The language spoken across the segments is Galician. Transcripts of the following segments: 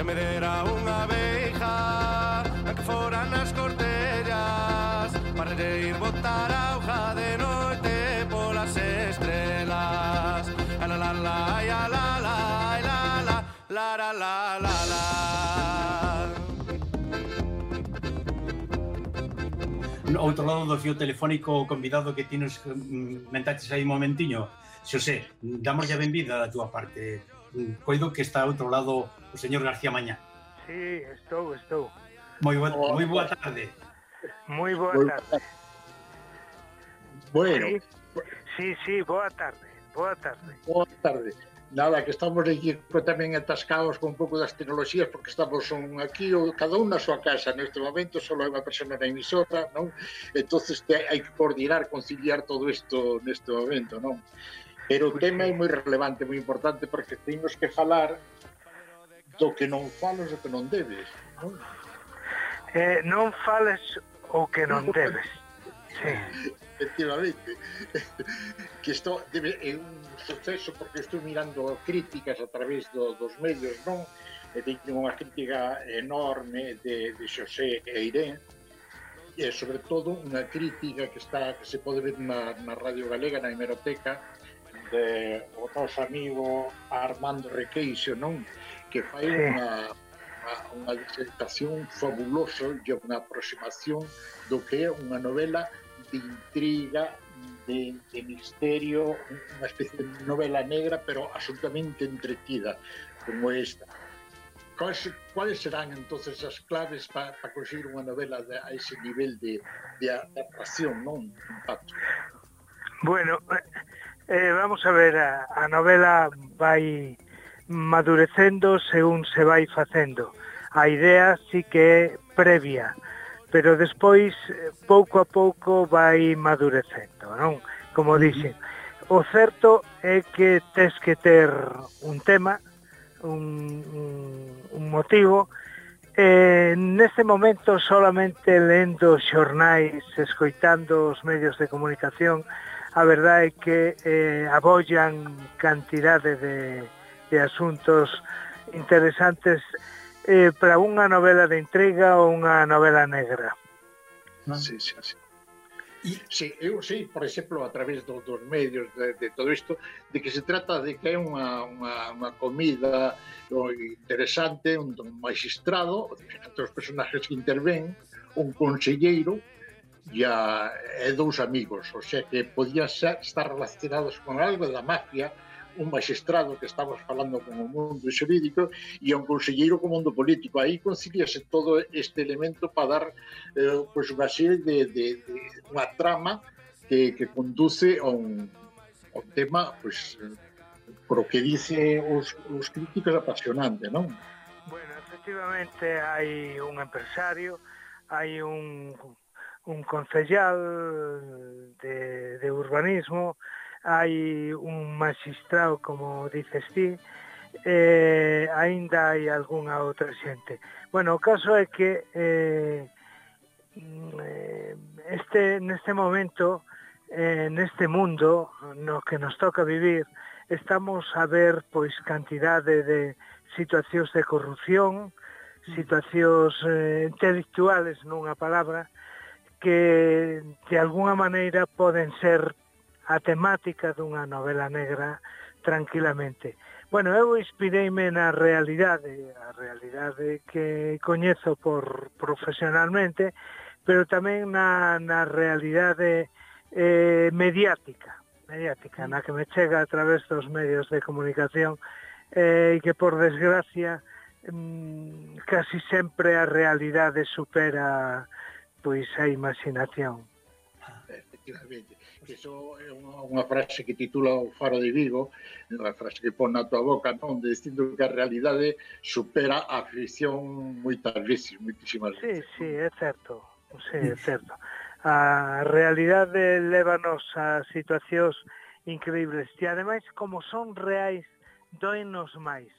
me dera unha veiga a que fora nas cortellas para ir botar auga de noite polas estrelas. A la la la, a la la, a la la, la la la la la. No outro lado do fío telefónico, o convidado que ti nos mentaches aí un momentiño, Xosé, damos a benvida da túa parte. Coido que está ao outro lado o señor García Mañá. Sí, estou. Moi boa tarde. Moi boa tarde. Bueno. Sí, boa tarde. Boa tarde. Nada, que estamos aquí tamén atascados con un pouco das tecnoloxías porque estamos aquí, cada un na súa casa neste momento, só hai unha persona na emisora, non? Entonces hai que coordinar, conciliar todo isto neste momento, non? Pero o tema é moi relevante, moi importante, porque temos que falar do que non falas, do que non debes, non? Non fales o que non debes. Sí. Efectivamente. Que isto é un suceso porque estou mirando críticas a través dos medios, non? E teño unha crítica enorme de Xosé Eirén, e sobre todo unha crítica que se pode ver na Radio Galega, na hemeroteca, de o noso amigo Armando Requeixo, non? Que fai unha disertación fabulosa e unha aproximación do que é unha novela de intriga, de misterio, unha especie de novela negra, pero absolutamente entretida, como esta. ¿Cuáles serán entonces as claves para conseguir unha novela a ese nivel de atracción, non? Impacto. Bueno, vamos a ver, a novela vai madurecendo según se vai facendo. A idea sí que é previa, pero despois, pouco a pouco, vai madurecendo, non? Como dixen, o certo é que tes que ter un tema, un motivo, neste momento solamente lendo xornais, escoitando os medios de comunicación, a verdade é que abollan cantidade de asuntos interesantes para unha novela de intriga ou unha novela negra. Sí. Sí, eu sei, por exemplo, a través dos medios de todo isto, de que se trata de que é unha comida interesante, un magistrado, diferentes os personaxes que interven, un conselleiro e dous amigos, o sea que podían estar relacionados con algo da mafia, un magistrado que estamos falando con o mundo xurídico e un conselleiro co mundo político. Aí conciliase todo este elemento para dar unha serie de unha trama que conduce a un tema, por o que dice os críticos, apasionante, non? Bueno, efectivamente hai un empresario, hai un concellal de urbanismo, hai un magistrado, como dices ti, aínda hai algunha outra xente. Bueno, o caso é que neste momento, neste mundo no que nos toca vivir, estamos a ver pois cantidade de situacións de corrupción, situacións intelectuales, nunha palabra, que de alguna maneira poden ser a temática dunha novela negra tranquilamente. Bueno, eu inspireime na realidade, a realidade que coñezo profesionalmente, pero tamén na realidade mediática, na que me chega a través dos medios de comunicación e que, por desgracia, casi sempre a realidade supera pois a imaginación. Efectivamente. Iso é unha frase que titula O Faro de Vigo, unha frase que pon na tua boca, non? Dicindo que a realidade supera a ficción moitas veces, moitísimas veces. Sí, é certo. A realidade lévanos a situacións increíbles e, ademais, como son reais, doenos máis.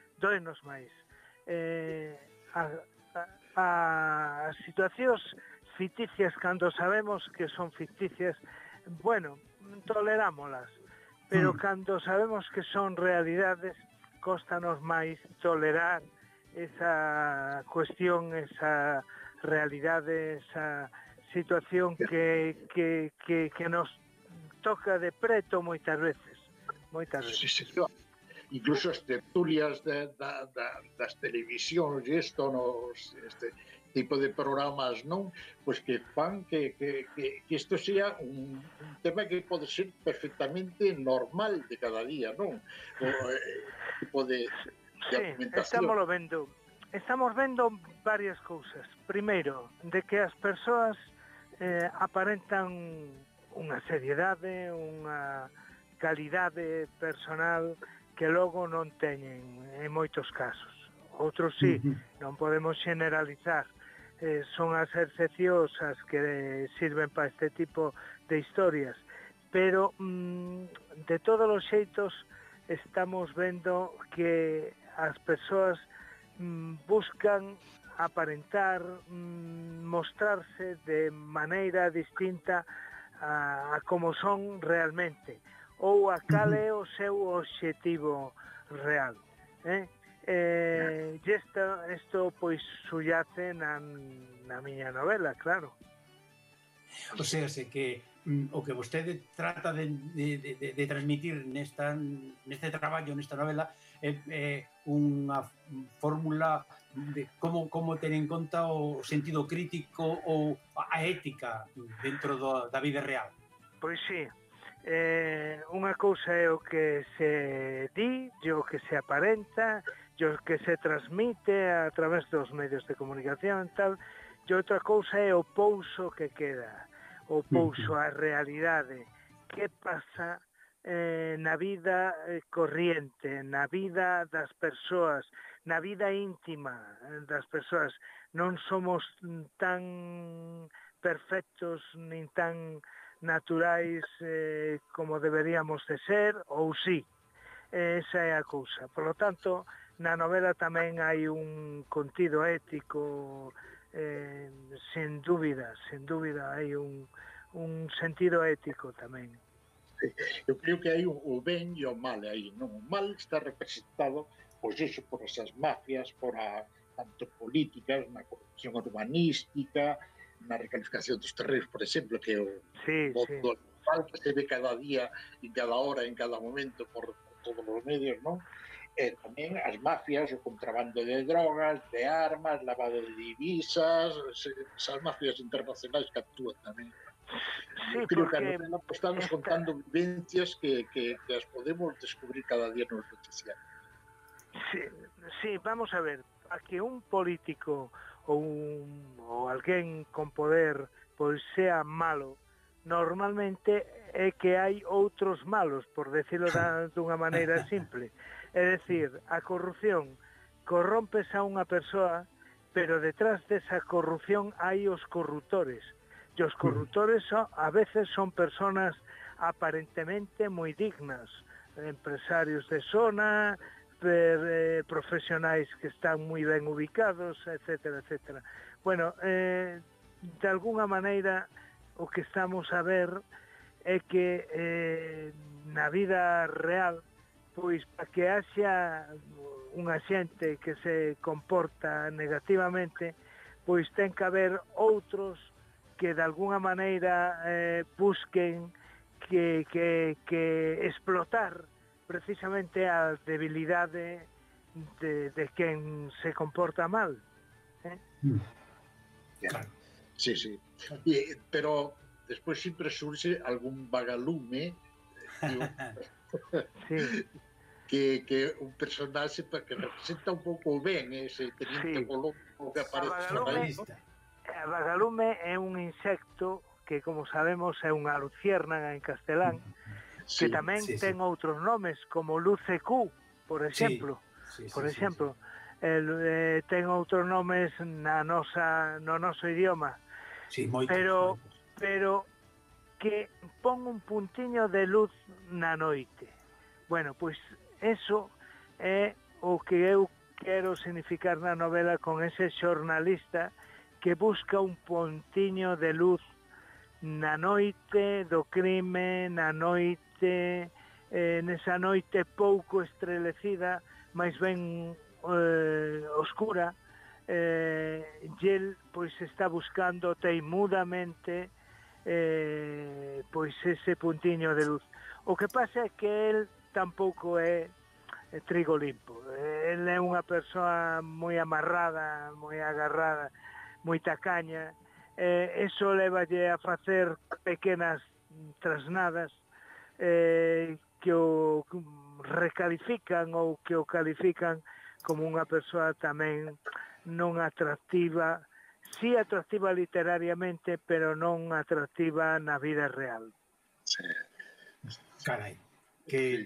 As situacións ficticias, cando sabemos que son ficticias, bueno, tolerámolas, pero cando sabemos que son realidades, cóstanos máis tolerar esa cuestión, esa realidade, esa situación que nos toca de preto moitas veces. Sí, señor. Incluso as tertulias das televisións e isto, este tipo de programas, non? Pois que fan que isto sea un tema que pode ser perfectamente normal de cada día, non? O tipo de argumentación. Estamos vendo varias cousas. Primeiro, de que as persoas aparentan unha seriedade, unha calidade personal que logo non teñen en moitos casos. Outros sí, non podemos generalizar. Son as excepcións as que sirven para este tipo de historias. Pero, de todos os xeitos, estamos vendo que as persoas buscan aparentar, mostrarse de maneira distinta a como son realmente, ou a cal é o seu obxectivo real. E isto pois subyace na miña novela, claro. O sea, que o que vostede trata de transmitir neste traballo, nesta novela, é unha fórmula de como ter en conta o sentido crítico ou a ética dentro da vida real. Pois sí, unha cousa é o que se di, o que se aparenta, o que se transmite a través dos medios de comunicación e tal, e outra cousa é o pouso que queda, o pouso, a realidade, que pasa na vida corriente, na vida das persoas, na vida íntima das persoas. Non somos tan perfectos nin tan naturais como deberíamos de ser, ou sí. Esa é a cousa. Por lo tanto, na novela tamén hai un contido ético, sen dúbida, hai un sentido ético tamén. Eu creo que hai o ben e o mal aí, non? O mal está representado, pois iso, por esas mafias, por tanto políticas, na corrupción urbanística, na recalificación dos terrenos, por exemplo, que o mal que se ve cada día, en cada hora, en cada momento, por todos os medios, non? E tamén as mafias, o contrabando de drogas, de armas, lavado de divisas, esas mafias internacionais que actúan tamén. Sí, creo que a novela estamos contando vivencias que as podemos descubrir cada día nos noticiarios. Sí, vamos a ver, a que un político ou alguén con poder pois sea malo, normalmente é que hai outros malos, por decirlo dunha maneira simple. É dicir, a corrupción corrompes a unha persoa, pero detrás desa corrupción hai os corruptores. E os corruptores a veces son personas aparentemente moi dignas, empresarios de zona, profesionais que están moi ben ubicados, etcétera, etcétera. Bueno, de alguna maneira o que estamos a ver é que na vida real, pois para que haxa unha xente que se comporta negativamente, pois ten que haber outros que de alguna maneira busquen que explotar precisamente a debilidade de quen se comporta mal. Sí. Pero despois sempre surxe algún vagalume que un personaxe que representa un pouco ben ese teniente Colombo que aparece por aí. A vagalume é un insecto que, como sabemos, é unha luciérnaga en castelán, que tamén ten outros nomes, como lucecú, por exemplo. Ten outros nomes no noso idioma. Pero que pon un puntiño de luz na noite. Bueno, pois eso é o que eu quero significar na novela con ese xornalista que busca un puntiño de luz na noite do crime, na noite, nesa noite pouco estrelecida, máis ben oscura, e el pois está buscando teimudamente pois ese puntiño de luz. O que pasa é que el tampouco é trigo limpo. El é unha persoa moi amarrada, moi agarrada, moi tacaña. Eso levalle a facer pequenas trasnadas que o recalifican ou que o califican como unha persoa tamén non atractiva, sí atractiva literariamente, pero non atractiva na vida real. Sí. Carai, que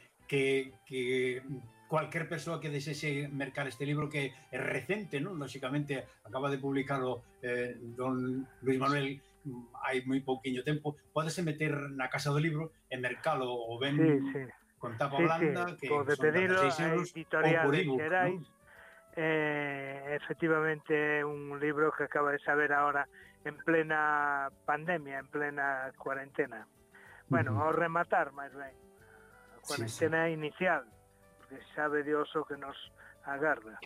cualquier persoa que desese mercar este libro, que é recente, non? Lóxicamente, acaba de publicarlo don Luis Manuel hai moi pouquiño tempo, pódese meter na casa do libro e mercalo o ben con tapa blanda, que pode son pedilo 16 euros, a editorial por de ebook, Xerais. ¿no? Efectivamente é un libro que acaba de saber ahora en plena pandemia, en plena cuarentena. Bueno, ao rematar, máis ben, a cuarentena inicial, porque sabe Dios o que nos agarra.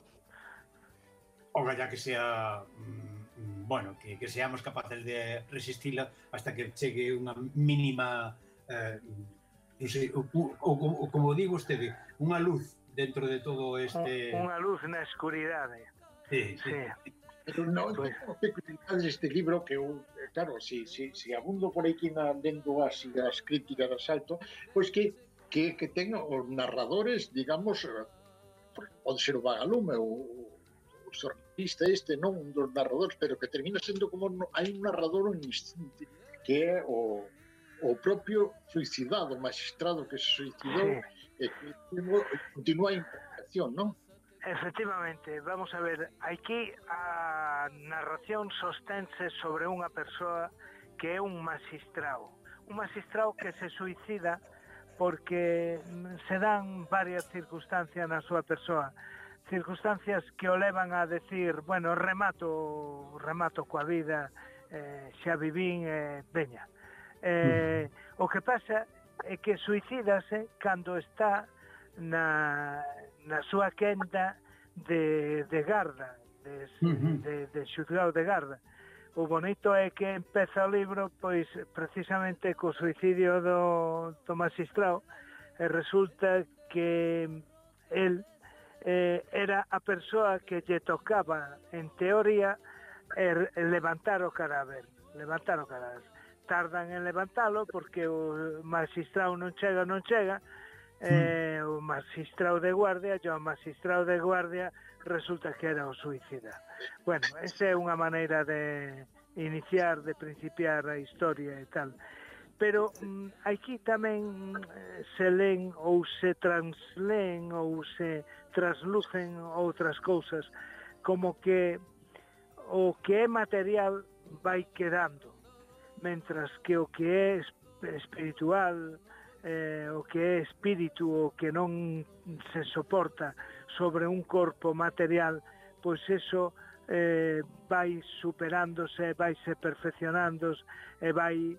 Ogalla que sea bueno, que seamos capaces de resistila hasta que chegue unha mínima non sei, como digo vostede, unha luz dentro de todo este... Unha luz na escuridade. Sí. Pero non, pues... este libro que eu, claro, si abundo por aquí lendo as críticas de asalto, pois que ten os narradores, digamos, pode ser o Vagalume, o xornalista non un dos narradores, pero que termina sendo como hai un narrador instinto, que é o propio suicidado, o magistrado que se suicidou e que continúa a investigación, non? Efectivamente, vamos a ver, aquí a narración sostense sobre unha persoa que é un magistrado que se suicida porque se dan varias circunstancias na súa persoa, circunstancias que o levan a decir, bueno, remato coa vida, xa vivín, veña. O que pasa é que suicídase cando está na súa quenda de garda, de xulgado de garda. O bonito é que empeza o libro pois precisamente co suicidio do magistrado, e resulta que el era a persoa que lle tocaba en teoría levantar o cadáver. Tardan en levantalo porque o magistrado non chega, o magistrado de guardia resulta que era o suicida. Bueno, esa é unha maneira de iniciar, de principiar a historia e tal. Pero aquí tamén se len ou se transleen ou se traslucen outras cousas, como que o que é material vai quedando, mentras que o que é espiritual, o que é espírito, o que non se soporta sobre un corpo material, pois eso vai superándose, vai se perfeccionándose e vai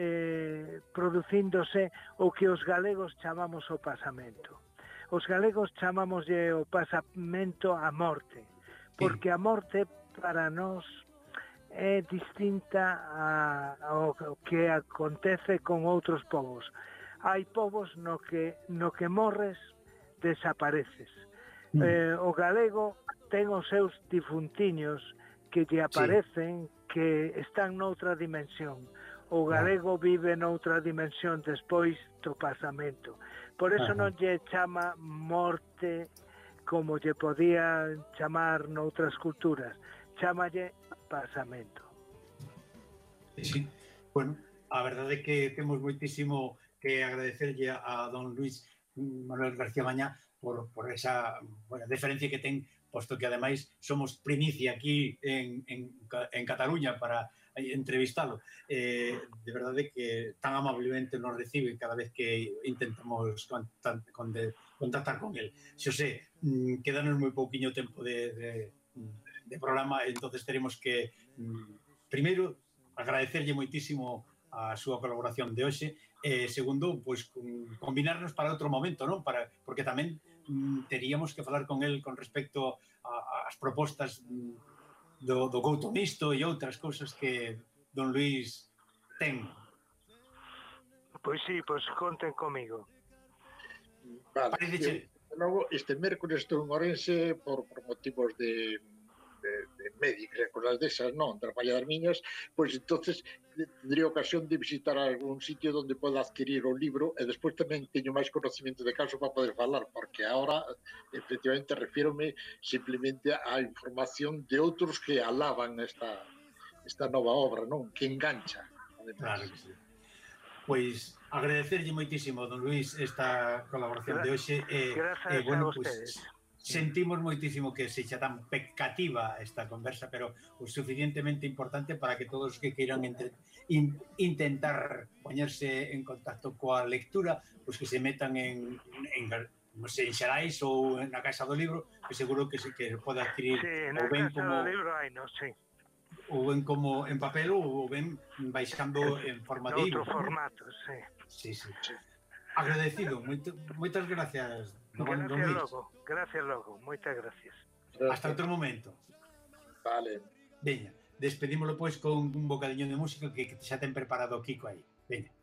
producíndose o que os galegos chamamos o pasamento. Os galegos chamamoslle o pasamento a morte, porque a morte para nós é distinta ao que acontece con outros povos. Hai povos no que morres desapareces. O galego ten os seus difuntiños que lle aparecen, que están noutra dimensión. O galego vive noutra dimensión despois do pasamento. Por eso non lle chama morte como lle podía chamar noutras culturas. Chámalle pasamento. Sí. Bueno, a verdade é que temos moitísimo que agradecerlle a don Luis Manuel García Mañá por esa deferencia que ten, posto que ademais somos primicia aquí en Cataluña para entrevistalo. De verdade que tan amablemente nos recibe cada vez que intentamos contactar con él. Xosé, quedanos moi pouquiño tempo de programa, entonces teremos que primeiro agradecerlle moitísimo a súa colaboración de hoxe, segundo, pois combinarnos para outro momento, non? Porque tamén teríamos que falar con el con respecto ás propostas do Couto Misto e outras cousas que don Luís ten. Pois sí, pois conten comigo. Vale, Parece logo este mércoles estou en Ourense por motivos de médicos e cosas desas, non, traballar das miñas, pois entonces tendría ocasión de visitar algún sitio onde poda adquirir o libro e despois tamén teño máis conocimiento de caso para poder falar, porque ahora efectivamente refírome simplemente á información de outros que alaban esta nova obra, non, que engancha, además. Claro que sí. Pois agradecerlle moitísimo, don Luís, esta colaboración de hoxe Grazas bueno, a vostedes. sentimos moitísimo que sexa tan pecativa esta conversa, pero o suficientemente importante para que todos os que queiran intentar poñerse en contacto coa lectura, pois que se metan en Xerais ou na Casa do Libro, que seguro que se que pode adquirir ou ben como do libro hai, non, sí. Ou ben como en papel ou ben baixando en forma de outro libro. formato, sí. Sí. Agradecido, moitas gracias, Gracias logo, moitas gracias. Hasta outro momento. Vale. Veña, despedímolo pois con un bocadiño de música que xa ten preparado Kiko aí. Veña.